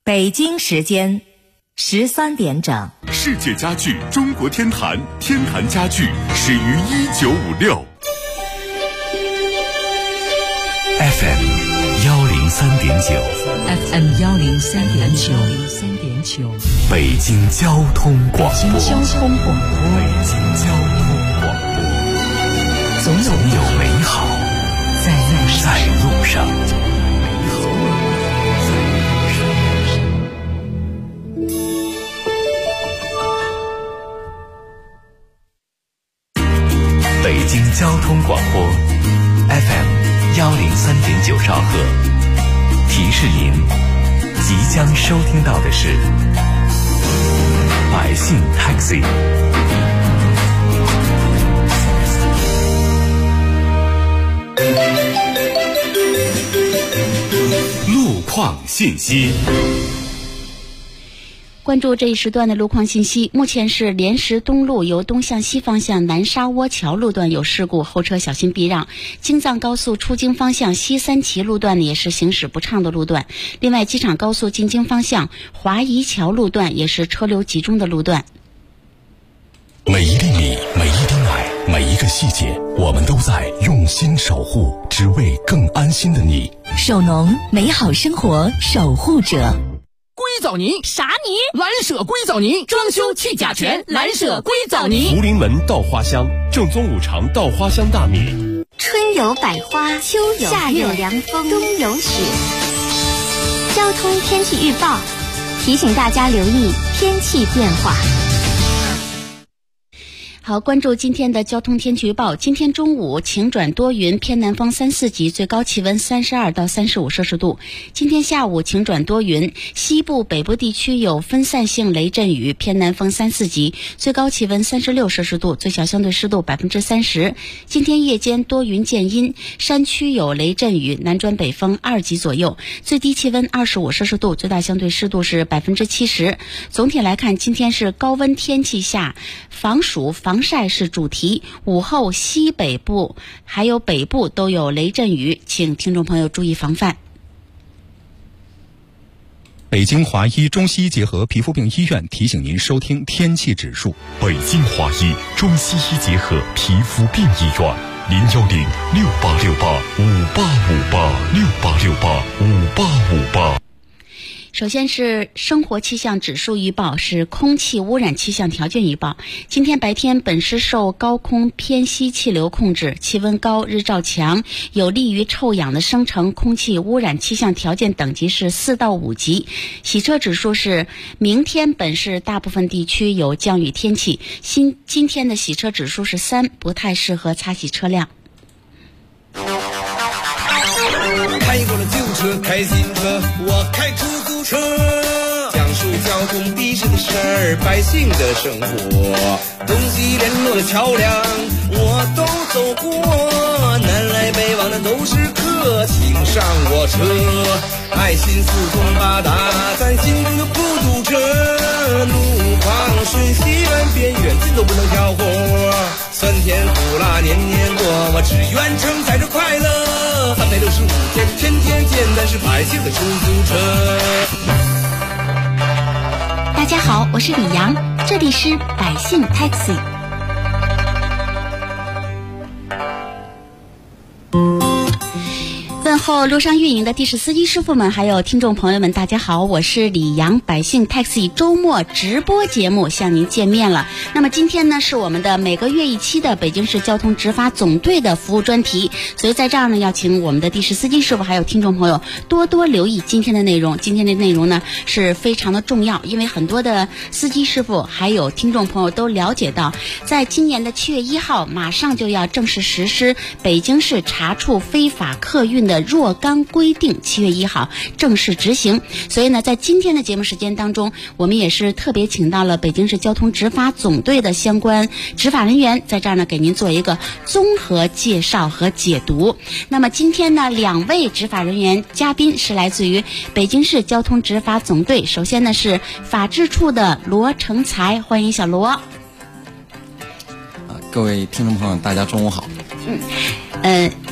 北京时间13点整。 世界家具中国天坛，天坛家具始于1956。FM 103.9 FM 103.9， 北京交通广播。 北京交通广播，总有美好在路上。 北京交通广播 FM 103.9兆赫，提示您即将收听到的是百姓 Taxi。 路况信息。 关注这一时段的路况信息，目前是莲石东路由东向西方向南沙窝桥路段有事故，后车小心避让。京藏高速出京方向西三旗路段也是行驶不畅的路段。另外，机场高速进京方向华夷桥路段也是车流集中的路段。 每一粒米，每一滴奶，每一个细节，我们都在用心守护，只为更安心的你。 首农，美好生活守护者。 硅藻泥啥泥？ 蓝舍硅藻泥，装修去甲醛，蓝舍硅藻泥。 福临门稻花香，正宗五常稻花香大米。 春有百花，秋有夏有凉风，冬有雪。交通天气预报提醒大家留意天气变化。 好，关注今天的交通天气预报。今天中午晴转多云，偏南风3、4级，最高气温32到35摄氏度。今天下午晴转多云，西部、北部地区有分散性雷阵雨，偏南风3、4级，最高气温36摄氏度，最小相对湿度30%。今天夜间多云见阴，山区有雷阵雨，南转北风2级左右，最低气温25摄氏度，最大相对湿度是70%。总体来看，今天是高温天气下，防暑防晒是主题，午后西北部还有北部都有雷阵雨，请听众朋友注意防范。 北京华医中西医结合皮肤病医院提醒您收听天气指数。 北京华医中西医结合皮肤病医院，010-6868-5858，6868-5858。 首先是生活气象指数预报，是空气污染气象条件预报。今天白天本市受高空偏西气流控制，气温高，日照强，有利于臭氧的生成，空气污染气象条件等级是4到5级。洗车指数是明天本市大部分地区有降雨天气，今天的洗车指数是3，不太适合擦洗车辆。 开过了旧车，开新车，我开出租车，讲述交通的士的事儿，百姓的生活，东西联络的桥梁我都走过，南来北往的都是客，请上我车，爱心四通八达，咱心中的孤独者，路况瞬息万变，远近都不能挑活，酸甜苦辣年年过，我只愿承载着快乐，365天天天见，咱是百姓的出租车。 大家好，我是李阳，这里是百姓 Taxi。问候路上运营的的士司机师傅们，还有听众朋友们，大家好，我是李阳，百姓 Taxi 周末直播节目向您见面了。那么今天呢，是我们的每个月一期的北京市交通执法总队的服务专题，所以在这儿呢，要请我们的的士司机师傅还有听众朋友多多留意今天的内容。今天的内容呢是非常的重要，因为很多的司机师傅还有听众朋友都了解到，在今年的7月1号马上就要正式实施北京市查处非法客运的若干规定，7月1号正式执行。所以呢，在今天的节目时间当中，我们也是特别请到了北京市交通执法总队的相关执法人员，在这儿呢给您做一个综合介绍和解读。那么今天呢，2位执法人员嘉宾是来自于北京市交通执法总队，首先呢是法制处的罗成才，欢迎小罗。 各位听众朋友大家中午好。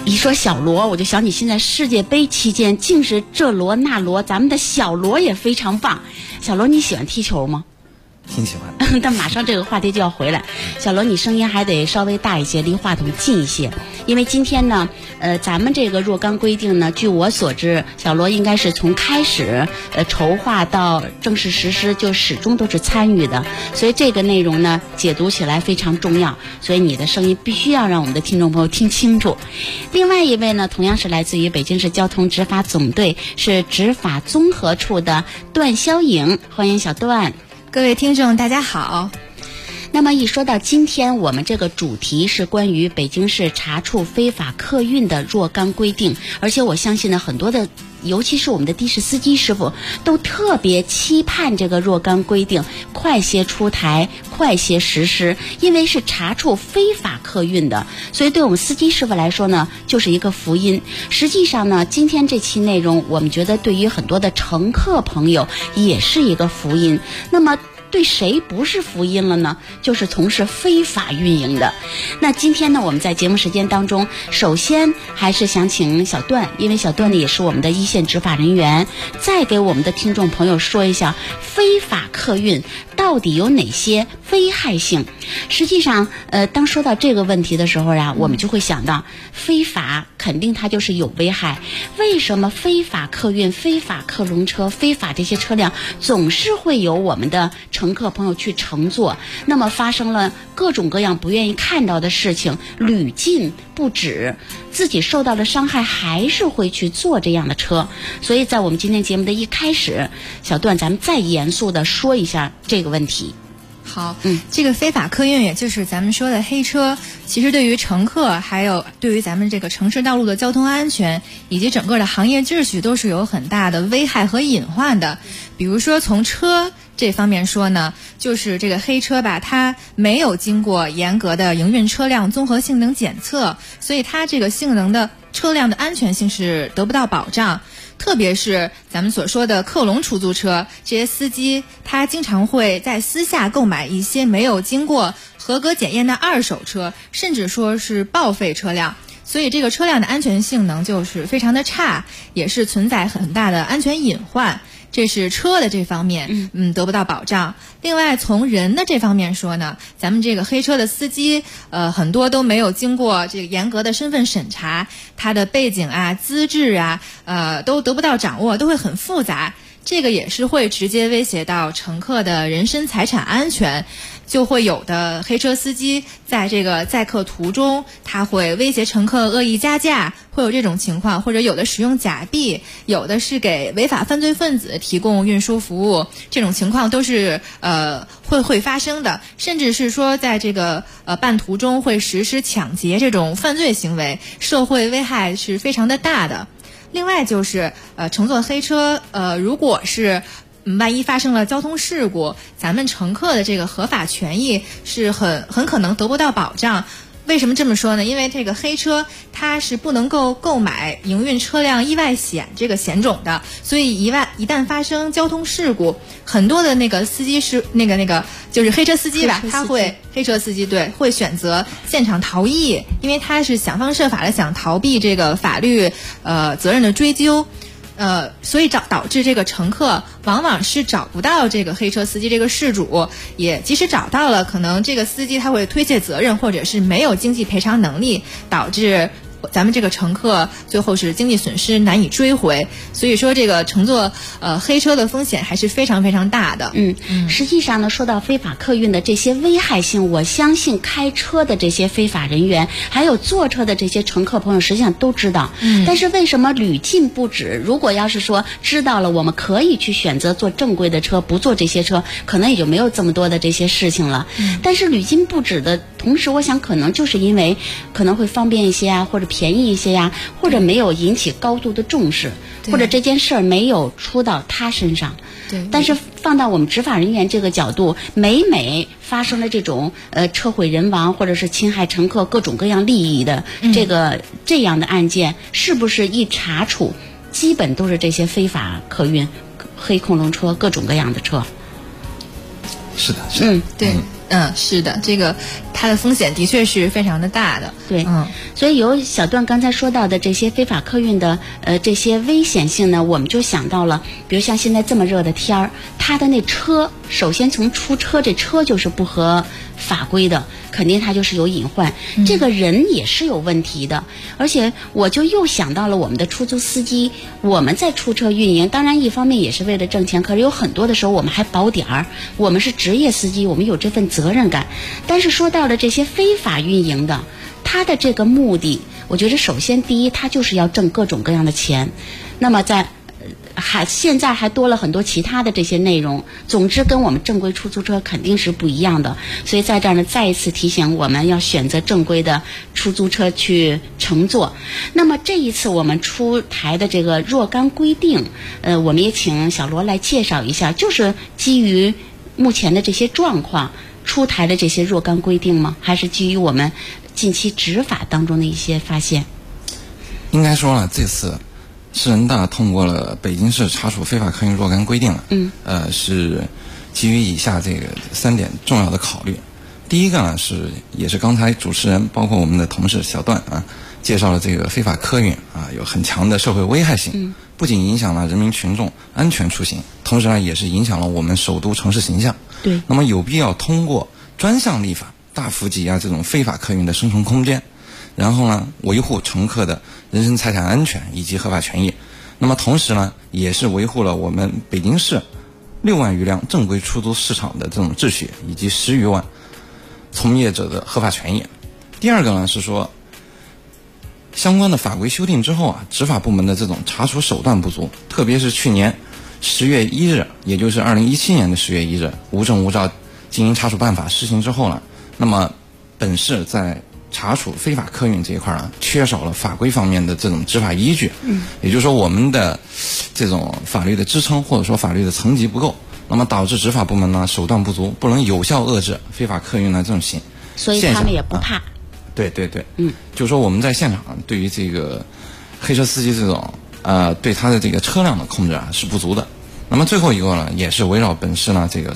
一说小罗，我就想起现在世界杯期间竟是这罗那罗，咱们的小罗也非常棒。小罗，你喜欢踢球吗？ 挺喜欢。 但马上这个话题就要回来，小罗，你声音还得稍微大一些，离话筒近一些，因为今天呢，咱们这个若干规定呢，据我所知，小罗应该是从开始筹划到正式实施，就始终都是参与的，所以这个内容呢，解读起来非常重要，所以你的声音必须要让我们的听众朋友听清楚。另外一位呢，同样是来自于北京市交通执法总队，是执法综合处的段肖颖，欢迎小段。 各位听众大家好。 那么一说到今天我们这个主题是关于北京市查处非法客运的若干规定，而且我相信呢，很多的尤其是我们的的士司机师傅都特别期盼这个若干规定快些出台，快些实施，因为是查处非法客运的，所以对我们司机师傅来说呢，就是一个福音。实际上呢，今天这期内容我们觉得对于很多的乘客朋友也是一个福音。那么对谁不是福音了呢？就是从事非法运营的。那今天呢，我们在节目时间当中，首先还是想请小段，因为小段呢也是我们的一线执法人员，再给我们的听众朋友说一下非法客运到底有哪些危害性。实际上当说到这个问题的时候呀，我们就会想到非法肯定它就是有危害。为什么非法客运、非法客轮车、非法这些车辆总是会有我们的乘客朋友去乘坐，那么发生了各种各样不愿意看到的事情，屡禁不止，自己受到了伤害还是会去坐这样的车。所以在我们今天节目的一开始，小段咱们再严肃的说一下这个问题。 好，这个非法客运也就是咱们说的黑车，其实对于乘客还有对于咱们这个城市道路的交通安全以及整个的行业秩序都是有很大的危害和隐患的。比如说从车这方面说呢，就是这个黑车吧，它没有经过严格的营运车辆综合性能检测，所以它这个性能的车辆的安全性是得不到保障。特别是咱们所说的客轮出租车，这些司机他经常会在私下购买一些没有经过合格检验的二手车，甚至说是报废车辆，所以这个车辆的安全性能就是非常的差，也是存在很大的安全隐患。这是车的这方面，得不到保障。另外从人的这方面说呢，咱们这个黑车的司机，很多都没有经过这个严格的身份审查，他的背景啊、资质啊，都得不到掌握，都会很复杂。这个也是会直接威胁到乘客的人身财产安全，就会有的黑车司机在这个载客途中，他会威胁乘客恶意加价，会有这种情况，或者有的使用假币，有的是给违法犯罪分子提供运输服务，这种情况都是会发生的，甚至是说在这个半途中会实施抢劫这种犯罪行为，社会危害是非常的大的。另外就是乘坐黑车，如果是万一发生了交通事故，咱们乘客的这个合法权益是很可能得不到保障。为什么这么说呢？因为这个黑车它是不能够购买营运车辆意外险这个险种的，所以一旦发生交通事故，很多的那个司机是那个就是黑车司机吧，他会黑车司机对会选择现场逃逸，因为他是想方设法的想逃避这个法律责任的追究。所以导致这个乘客往往是找不到这个黑车司机这个事主，也即使找到了，可能这个司机他会推卸责任，或者是没有经济赔偿能力，导致咱们这个乘客最后是经济损失难以追回。所以说这个乘坐黑车的风险还是非常非常大的。 实际上呢，说到非法客运的这些危害性，我相信开车的这些非法人员还有坐车的这些乘客朋友实际上都知道。但是为什么屡禁不止？如果要是说知道了，我们可以去选择坐正规的车，不坐这些车，可能也就没有这么多的这些事情了。但是屡禁不止的同时，我想可能就是因为可能会方便一些啊，或者便宜一些呀，或者没有引起高度的重视，或者这件事儿没有出到他身上。但是放到我们执法人员这个角度，每发生了这种车毁人亡或者是侵害乘客各种各样利益的这样的案件，是不是一查处基本都是这些非法客运、黑空轮车各种各样的车？ 是的，对。 是的，这个它的风险的确是非常的大的。 对，所以有小段刚才说到的这些非法客运的这些危险性呢，我们就想到了，比如像现在这么热的天儿，它的那车，首先从出车，这车就是不合法规的，肯定它就是有隐患，这个人也是有问题的。而且我就又想到了我们的出租司机，我们在出车运营，当然一方面也是为了挣钱，可是有很多的时候我们还保点儿，我们是职业司机，我们有这份责任感。但是说到了这些非法运营的，他的这个目的，我觉得首先第一，他就是要挣各种各样的钱，那么现在还多了很多其他的这些内容，总之跟我们正规出租车肯定是不一样的。所以在这儿呢，再一次提醒我们要选择正规的出租车去乘坐。那么这一次我们出台的这个若干规定，我们也请小罗来介绍一下，就是基于目前的这些状况出台的这些若干规定吗？还是基于我们近期执法当中的一些发现？ 应该说了，这次市人大通过了北京市查处非法客运若干规定了。是基于以下这个3点重要的考虑。第一个呢也是刚才主持人包括我们的同事小段介绍了这个非法客运有很强的社会危害性，不仅影响了人民群众安全出行，同时呢也是影响了我们首都城市形象。 对， 那么有必要通过专项立法大幅挤压这种非法客运的生存空间，然后呢维护乘客的人身财产安全以及合法权益。那么同时呢也是维护了我们北京市6万余辆正规出租市场的这种秩序，以及10余万从业者的合法权益。第二个呢是说，相关的法规修订之后执法部门的这种查处手段不足，特别是去年10月1日，也就是2017年的10月1日，无证无照经营查处办法施行之后呢，那么本市在查处非法客运这一块缺少了法规方面的这种执法依据。也就是说我们的这种法律的支撑或者说法律的层级不够，那么导致执法部门呢手段不足，不能有效遏制非法客运的这种现象。 所以他们也不怕。 对，就是说我们在现场对于这个黑车司机这种对他的这个车辆的控制是不足的。那么最后一个呢，也是围绕本市呢这个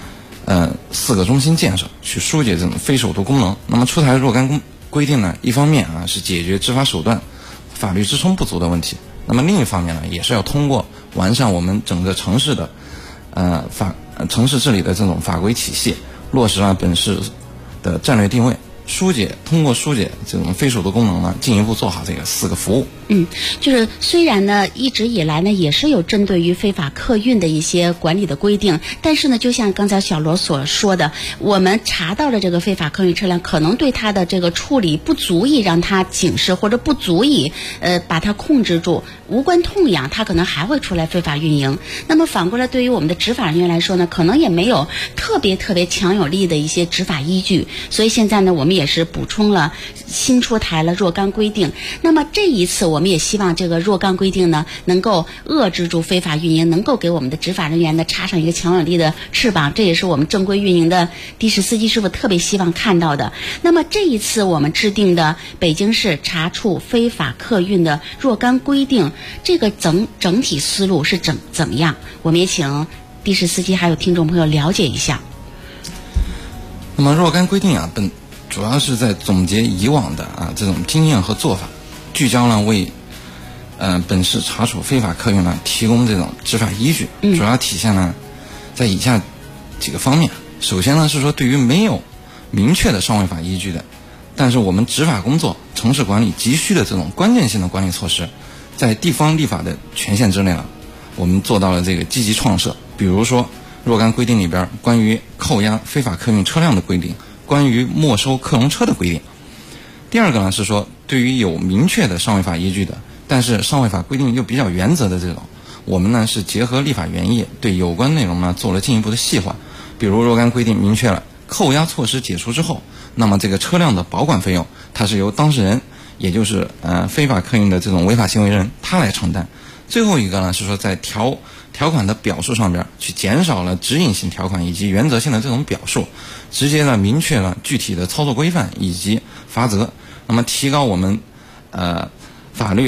4个中心建设去疏解这种非首都功能。那么出台若干规定呢，一方面是解决执法手段法律支撑不足的问题，那么另一方面呢，也是要通过完善我们整个城市的城市治理的这种法规体系，落实本市的战略定位，通过疏解这种非首都功能呢，进一步做好这个4个服务。 就是虽然呢一直以来呢也是有针对于非法客运的一些管理的规定，但是呢就像刚才小罗所说的，我们查到了这个非法客运车辆可能对它的这个处理不足以让它警示，或者不足以把它控制住，无关痛痒，它可能还会出来非法运营。那么反过来对于我们的执法人员来说呢，可能也没有特别强有力的一些执法依据，所以现在呢我们也是补充了新出台了若干规定。那么这一次我们也希望这个若干规定呢能够遏制住非法运营，能够给我们的执法人员呢插上一个强有力的翅膀，这也是我们正规运营的的士司机师傅特别希望看到的。那么这一次我们制定的北京市查处非法客运的若干规定，这个整体思路是怎么样？我们也请的士司机还有听众朋友了解一下。 那么若干规定主要是在总结以往的这种经验和做法，聚焦呢为本市查处非法客运呢提供这种执法依据，主要体现呢在以下几个方面。首先呢是说，对于没有明确的尚未法依据的，但是我们执法工作、城市管理急需的这种关键性的管理措施，在地方立法的权限之内了，我们做到了这个积极创设。比如说若干规定里边关于扣押非法客运车辆的规定，关于没收客容车的规定。第二个呢是说，对于有明确的尚未法依据的，但是尚未法规定又比较原则的这种，我们呢是结合立法原意，对有关内容呢做了进一步的细化。比如若干规定明确了扣押措施解除之后，那么这个车辆的保管费用它是由当事人，也就是非法客运的这种违法行为人他来承担。最后一个呢是说，在条款的表述上边去减少了指引性条款以及原则性的这种表述，直接呢明确了具体的操作规范以及罚则，那么提高我们法律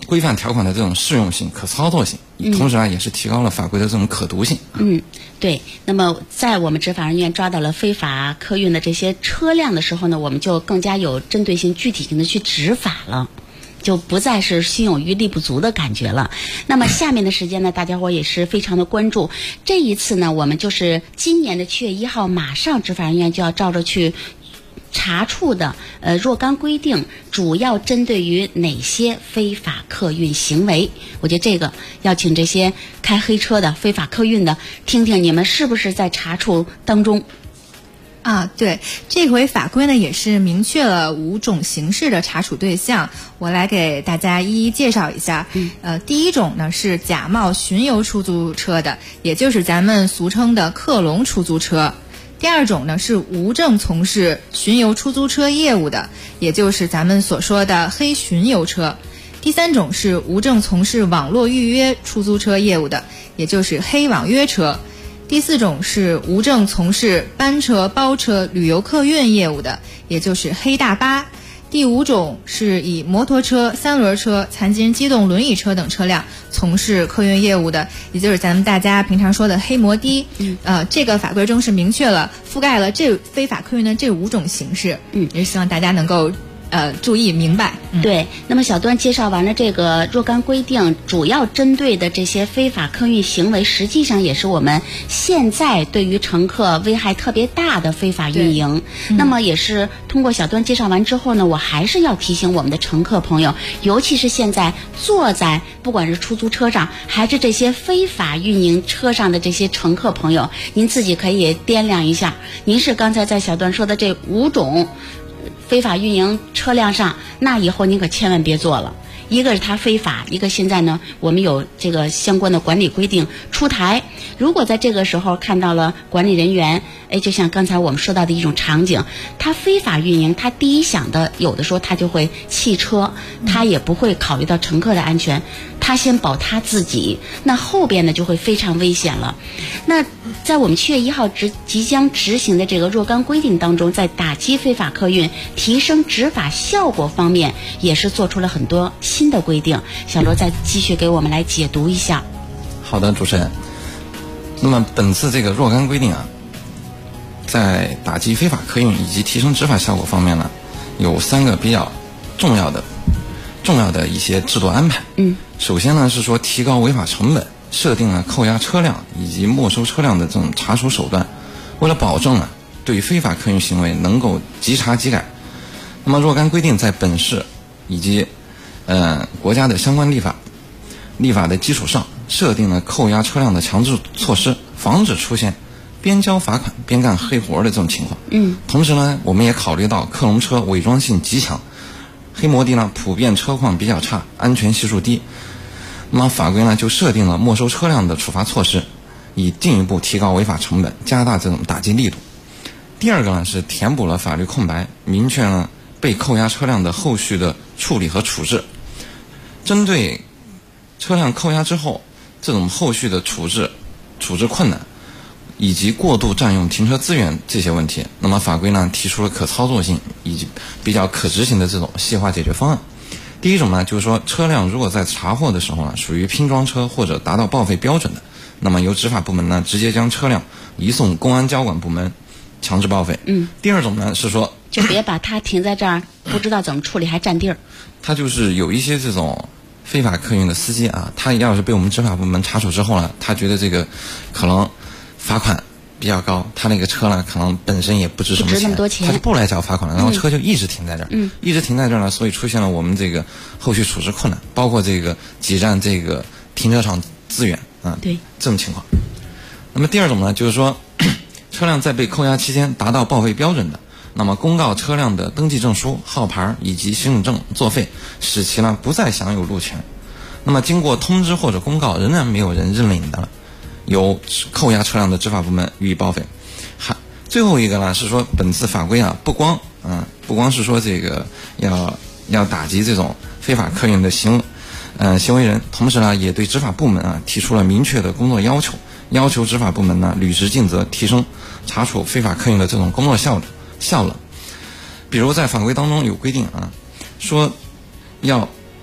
规范条款的这种适用性、可操作性，同时也是提高了法规的这种可读性。 对。那么在我们执法人员抓到了非法客运的这些车辆的时候呢，我们就更加有针对性、具体性的去执法了。就不再是心有余力不足的感觉了。那么下面的时间呢，大家伙也是非常的关注。这一次呢，我们就是今年的7月1号，马上执法人员就要照着去查处的若干规定，主要针对于哪些非法客运行为。我觉得这个要请这些开黑车的、非法客运的，听听你们是不是在查处当中。 对，这回法规呢也是明确了5种形式的查处对象，我来给大家一一介绍一下。第一种呢是假冒巡游出租车的，也就是咱们俗称的客隆出租车。第二种呢是无证从事巡游出租车业务的，也就是咱们所说的黑巡游车。第三种是无证从事网络预约出租车业务的，也就是黑网约车。第四种是无证从事班车、包车、旅游客运业务的，也就是黑大巴。第五种是以摩托车、三轮车、残疾人机动轮椅车等车辆从事客运业务的，也就是咱们大家平常说的黑摩的。这个法规中是明确了覆盖了这非法客运的这5种形式。也是希望大家能够注意明白。 对，那么小段介绍完了这个若干规定，主要针对的这些非法客运行为，实际上也是我们现在对于乘客危害特别大的非法运营。那么也是通过小段介绍完之后呢，我还是要提醒我们的乘客朋友，尤其是现在坐在不管是出租车上还是这些非法运营车上的这些乘客朋友，您自己可以掂量一下，您是刚才在小段说的这5种非法运营车辆上，那以后您可千万别坐了。一个是它非法，一个现在呢我们有这个相关的管理规定出台。如果在这个时候看到了管理人员，就像刚才我们说到的一种场景，他非法运营，他第一想的有的时候他就会弃车，他也不会考虑到乘客的安全，他先保他自己，那后边呢就会非常危险了。那在我们7月1号即将执行的这个若干规定当中，在打击非法客运、提升执法效果方面，也是做出了很多新的规定。小罗再继续给我们来解读一下。 好的，主持人。那么本次这个若干规定在打击非法客运以及提升执法效果方面呢，有3个比较重要的一些制度安排。首先呢是说提高违法成本，设定了扣押车辆以及没收车辆的这种查处手段，为了保证对非法客运行为能够即查即改。那么若干规定在本市以及国家的相关立法的基础上，设定了扣押车辆的强制措施，防止出现边交罚款边干黑活的这种情况。同时呢，我们也考虑到客隆车伪装性极强，黑摩的呢普遍车况比较差，安全系数低。那么法规呢就设定了没收车辆的处罚措施，以进一步提高违法成本，加大这种打击力度。第二个呢是填补了法律空白，明确了被扣押车辆的后续的处理和处置。针对车辆扣押之后这种后续的处置困难以及过度占用停车资源这些问题，那么法规呢提出了可操作性以及比较可执行的这种细化解决方案。第一种呢就是说，车辆如果在查获的时候属于拼装车或者达到报废标准的，那么由执法部门呢直接将车辆移送公安交管部门强制报废。第二种呢是说， 就别把它停在这儿不知道怎么处理还占地儿。 他就是有一些这种非法客运的司机他要是被我们执法部门查处之后呢，他觉得这个可能罚款比较高，他那个车呢可能本身也不值什么钱，他就不来交罚款了，然后车就一直停在这儿，一直停在这儿呢，所以出现了我们这个后续处置困难，包括这个挤占这个停车场资源对， 这种情况。那么第二种呢，就是说车辆在被扣押期间达到报废标准的，那么公告车辆的登记证书、号牌以及行驶证作废，使其呢不再享有路权。那么经过通知或者公告仍然没有人认领的，由扣押车辆的执法部门予以报废。最后一个呢是说，本次法规不光是说这个要打击这种非法客运的行为人，同时呢也对执法部门提出了明确的工作要求执法部门呢履职尽责，提升查处非法客运的这种工作效能。比如在法规当中有规定说要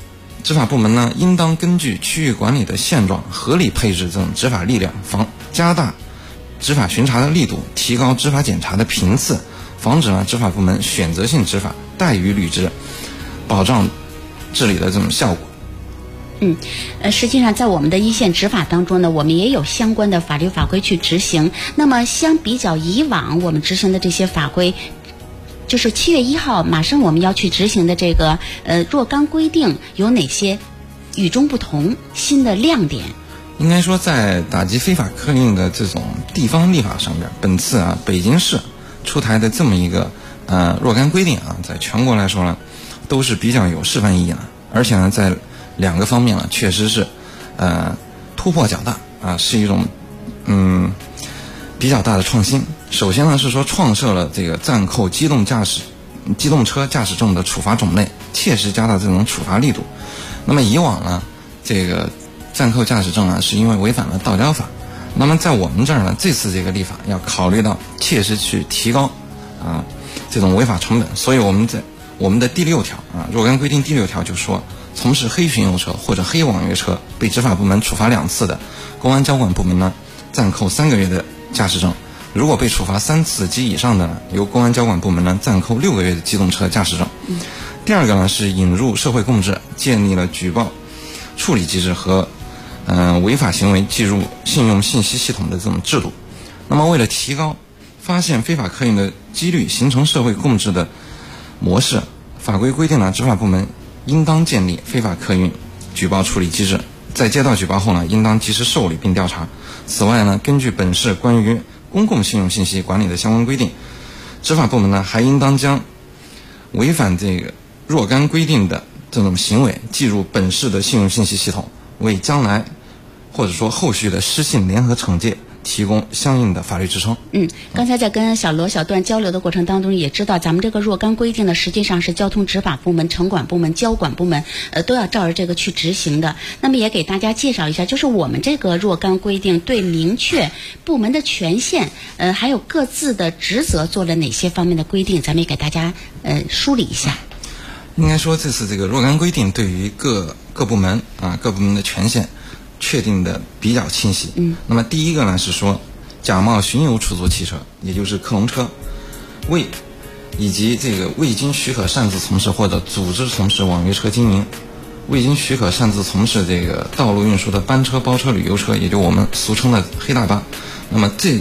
执法部门呢，应当根据区域管理的现状，合理配置这种执法力量，加大执法巡查的力度，提高执法检查的频次，防止呢执法部门选择性执法、怠于履职，保障治理的这种效果。 实际上在我们的一线执法当中呢，我们也有相关的法律法规去执行。那么相比较以往我们执行的这些法规，就是7月1号马上我们要去执行的这个若干规定有哪些与众不同新的亮点？ 应该说在打击非法客运的这种地方立法上边，本次北京市出台的这么一个若干规定在全国来说呢都是比较有示范意义的，而且呢在2个方面呢确实是突破较大是一种比较大的创新。首先呢是说创设了这个暂扣机动车驾驶证的处罚种类，切实加大这种处罚力度。那么以往呢这个暂扣驾驶证是因为违反了道交法，那么在我们这儿呢，这次这个立法要考虑到切实去提高这种违法成本，所以我们在我们的第6条若干规定第6条就说，从事黑巡游车或者黑网约车被执法部门处罚2次的，公安交管部门呢暂扣3个月的驾驶证；如果被处罚3次及以上的呢，由公安交管部门呢暂扣6个月的机动车驾驶证。第2个呢是引入社会共治，建立了举报处理机制和违法行为记入信用信息系统的这种制度。那么为了提高发现非法客运的几率，形成社会共治的模式，法规规定了执法部门应当建立非法客运举报处理机制，在接到举报后呢，应当及时受理并调查。此外呢，根据本市关于公共信用信息管理的相关规定，执法部门呢还应当将违反这个若干规定的这种行为记入本市的信用信息系统，为将来或者说后续的失信联合惩戒提供相应的法律支撑。 刚才在跟小罗小段交流的过程当中，也知道咱们这个若干规定呢，实际上是交通执法部门、城管部门、交管部门都要照着这个去执行的。那么也给大家介绍一下，就是我们这个若干规定对明确部门的权限还有各自的职责做了哪些方面的规定，咱们也给大家梳理一下。 应该说这次这个若干规定对于各部门各部门的权限确定的比较清晰。那么第一个呢是说，假冒巡游出租汽车，也就是客隆车，以及这个未经许可擅自从事或者组织从事网约车经营，未经许可擅自从事这个道路运输的班车、包车、旅游车，也就我们俗称的黑大巴。那么这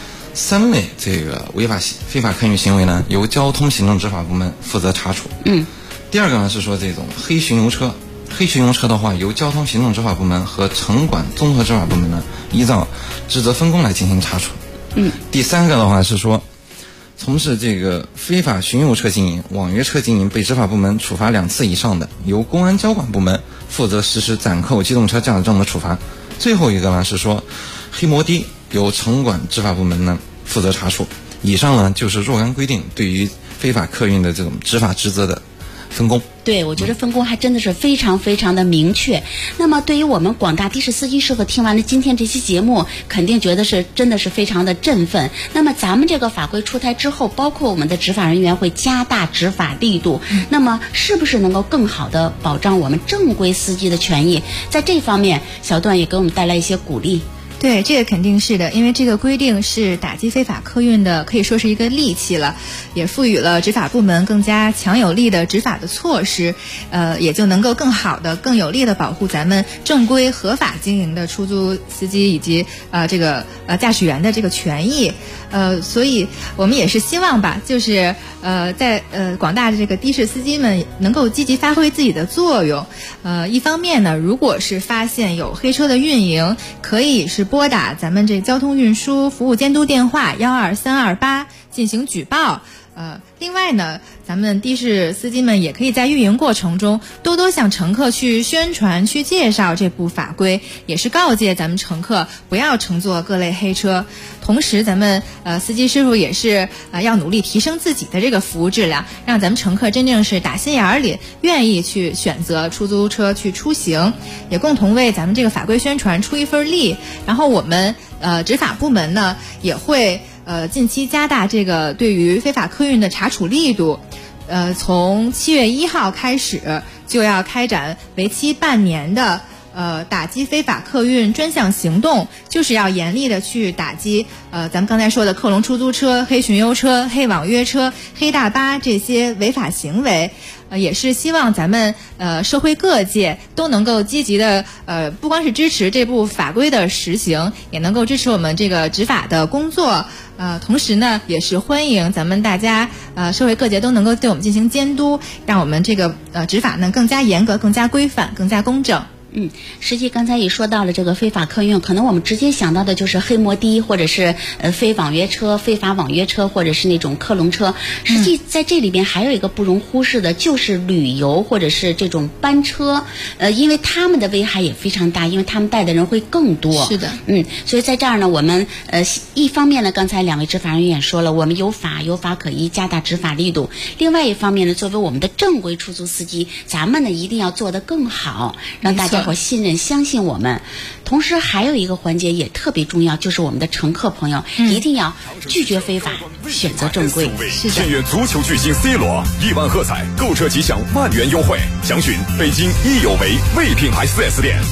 3类这个违法非法客运行为呢，由交通行政执法部门负责查处。第2个呢是说这种黑巡游车。黑巡游车的话，由交通行政执法部门和城管综合执法部门呢，依照职责分工来进行查处。第3个的话是说，从事这个非法巡游车经营、网约车经营被执法部门处罚2次以上的，由公安交管部门负责实施暂扣机动车驾驶证的处罚。最后一个呢是说，黑摩的由城管执法部门呢负责查处。以上呢就是若干规定对于非法客运的这种执法职责的分工。 对，我觉得分工还真的是非常非常的明确。那么对于我们广大的士司机师傅听完了今天这期节目，肯定觉得是真的是非常的振奋。那么咱们这个法规出台之后，包括我们的执法人员会加大执法力度，那么是不是能够更好的保障我们正规司机的权益？在这方面，小段也给我们带来一些鼓励。 对，这个肯定是的，因为这个规定是打击非法客运的，可以说是一个利器了，也赋予了执法部门更加强有力的执法的措施，也就能够更好的、更有力的保护咱们正规合法经营的出租司机以及这个驾驶员的这个权益。所以我们也是希望吧，就是在广大的这个的士司机们能够积极发挥自己的作用。一方面呢，如果是发现有黑车的运营，可以是拨打咱们这交通运输服务监督电话12328进行举报。另外呢，咱们的士司机们也可以在运营过程中多多向乘客去宣传、去介绍这部法规，也是告诫咱们乘客不要乘坐各类黑车。同时，咱们司机师傅也是要努力提升自己的这个服务质量，让咱们乘客真正是打心眼里愿意去选择出租车去出行，也共同为咱们这个法规宣传出一份力。然后我们执法部门呢也会近期加大这个对于非法客运的查处力度。从7月1号开始， 就要开展为期半年的打击非法客运专项行动，就是要严厉的去打击咱们刚才说的克隆出租车、黑巡游车、黑网约车、黑大巴这些违法行为。也是希望咱们社会各界都能够积极的不光是支持这部法规的实行，也能够支持我们这个执法的工作。同时呢，也是欢迎咱们大家社会各界都能够对我们进行监督，让我们这个执法呢更加严格、更加规范、更加公正。 实际刚才也说到了这个非法客运，可能我们直接想到的就是黑摩的，或者是非网约车、非法网约车，或者是那种克隆车。实际在这里边还有一个不容忽视的，就是旅游或者是这种班车，因为他们的危害也非常大，因为他们带的人会更多。 是的， 所以在这儿呢，我们一方面呢，刚才两位执法人员也说了，我们有法可依，加大执法力度；另外一方面呢，作为我们的正规出租司机，咱们呢一定要做得更好，让大家伙信任相信我们。同时还有一个环节也特别重要，就是我们的乘客朋友一定要拒绝非法，选择正规。 是的，签约足球巨星 C 罗，1万喝彩，购车即享10000元优惠。详询北京益有为魏品牌 4S 店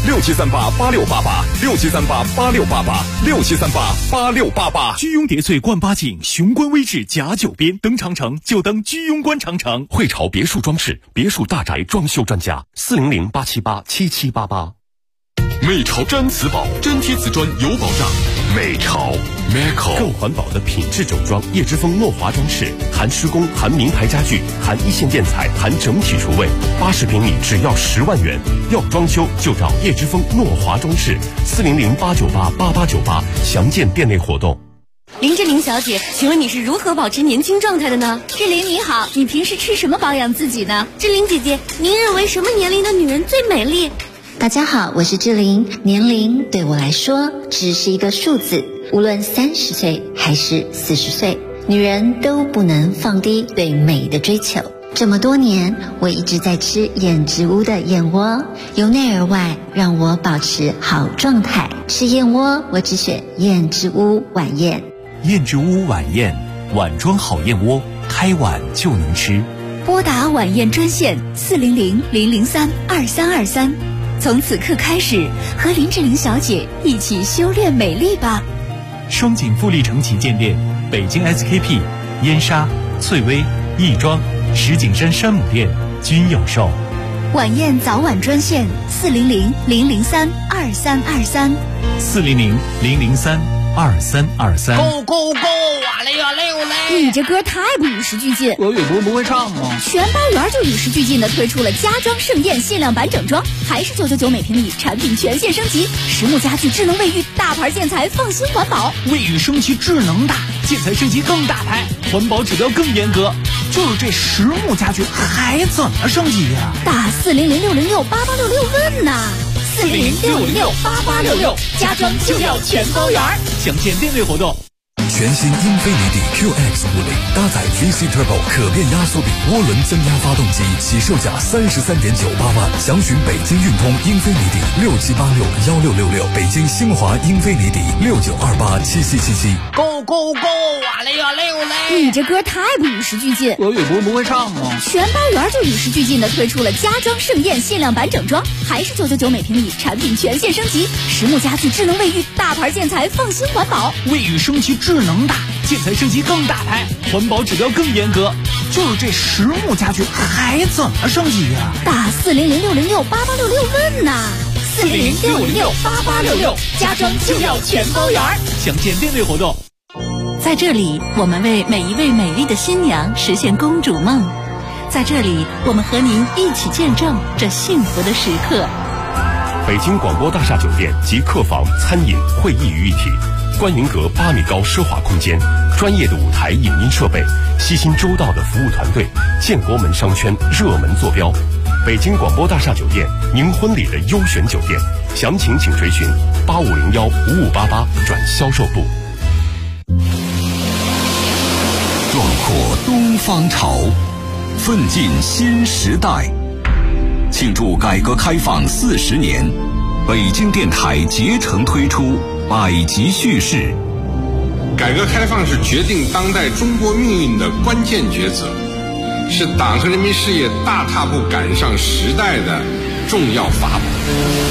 ，67388688，67388688，67388688。 居庸叠翠冠八景，雄关微志甲9边，登长城就登居庸关长城。汇潮别墅装饰，别墅大宅装修专家，400-878-7788。 美潮毡瓷宝，真贴瓷砖有保障。美潮 Meco 更环保的品质整装，叶之峰诺华装饰，含施工，含名牌家具，含一线建材，含整体厨卫，80平米只要10万元。要装修就找叶之峰诺华装饰，400-898-8898，详见店内活动。 林志玲小姐，请问你是如何保持年轻状态的呢？ 志玲你好，你平时吃什么保养自己呢？ 志玲姐姐，您认为什么年龄的女人最美丽？ 大家好，我是志玲。年龄对我来说只是一个数字，无论30岁还是40岁，女人都不能放低对美的追求。这么多年，我一直在吃燕之屋的燕窝，由内而外让我保持好状态。吃燕窝，我只选燕之屋晚宴。 燕之屋晚宴，碗装好燕窝，开碗就能吃。 拨打晚宴专线400-003-2323，从此刻开始，和林志玲小姐一起修炼美丽吧。 双井富力城旗舰店，北京 SKP、燕莎、翠微、亦庄、石景山山姆店均有售。 晚宴早晚专线400-003-2323， 400-003-2323。 Go go go！ 哇嘞哇嘞哇嘞！ 你这歌太不与时俱进， 我也不会唱吗？ 全包圆就与时俱进的推出了家装盛宴限量版整装，还是999每平米，产品全线升级，实木家具、智能卫浴、大牌建材，放心环保。 卫浴升级智能大，建材升级更大牌，环保指标更严格。就是这实木家具还怎么升级呀？ 打400-606-8866问呐，400-606-8866，家装就要全包圆。 详见店内活动。 全新英菲尼迪 QX50搭载 VC Turbo 可变压缩比涡轮增压发动机，起售价33.98万。详询北京运通英菲尼迪67861666，北京星华英菲尼迪69287777。 Go go go！ 哇嘞哇嘞哇嘞！ 你这歌太不与时俱进， 我也不会唱吗？ 全包圆就与时俱进的推出了家装盛宴限量版整装，还是999每平米，产品全线升级，实木家具、智能卫浴、大牌建材，放心环保。 卫浴升级智能大，建材升级更大牌，环保指标更严格。就是这实木家具还怎么升级呀？ 打400-606-8866问呐，400-606-8866，家装就要全包圆。 详见店内活动。 在这里，我们为每一位美丽的新娘实现公主梦。在这里，我们和您一起见证这幸福的时刻。 北京广播大厦酒店及客房、餐饮、会议于一体，观云阁8米高奢华空间，专业的舞台影音设备，悉心周到的服务团队，建国门商圈热门坐标。北京广播大厦酒店，您婚礼的优选酒店，详情请垂询8501-5588转销售部。 壮阔东方潮，奋进新时代。庆祝改革开放40年，北京电台竭诚推出百集叙事。 改革开放是决定当代中国命运的关键抉择， 是党和人民事业大踏步赶上时代的重要法宝。